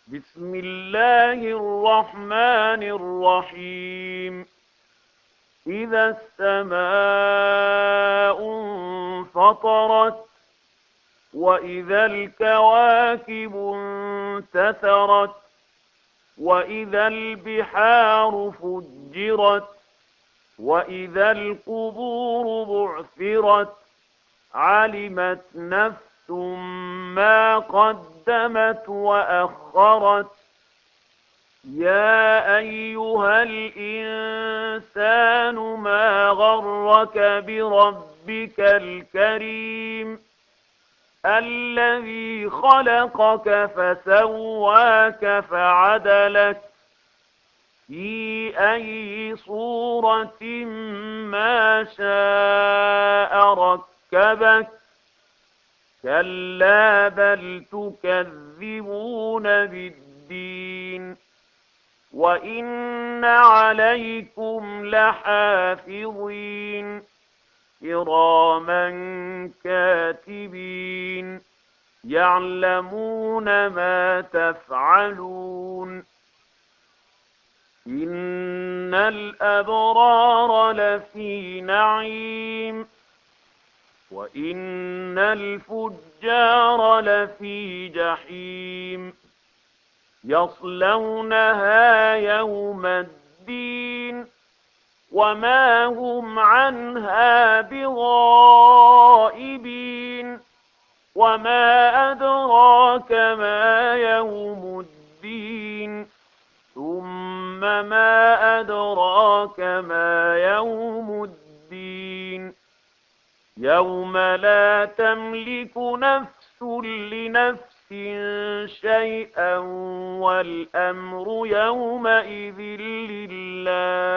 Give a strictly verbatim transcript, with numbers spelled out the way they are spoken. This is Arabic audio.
بسم الله الرحمن الرحيم. إذا السماء انفطرت وإذا الكواكب انتثرت وإذا البحار فجرت وإذا القبور بعثرت علمت نفس ما قدمت وأخرت. يا أيها الإنسان ما غرك بربك الكريم الذي خلقك فسواك فعدلك في أي صورة ما شاء ركبك. كلا بل تكذبون بالدين وإن عليكم لحافظين كراما كاتبين يعلمون ما تفعلون. إن الأبرار لفي نعيم وإن الفجار لفي جحيم يصلونها يوم الدين وما هم عنها بغائبين. وما أدراك ما يوم الدين ثم ما أدراك ما يوم الدين يوم لا تملك نفس لنفس شيئا والأمر يومئذ لله.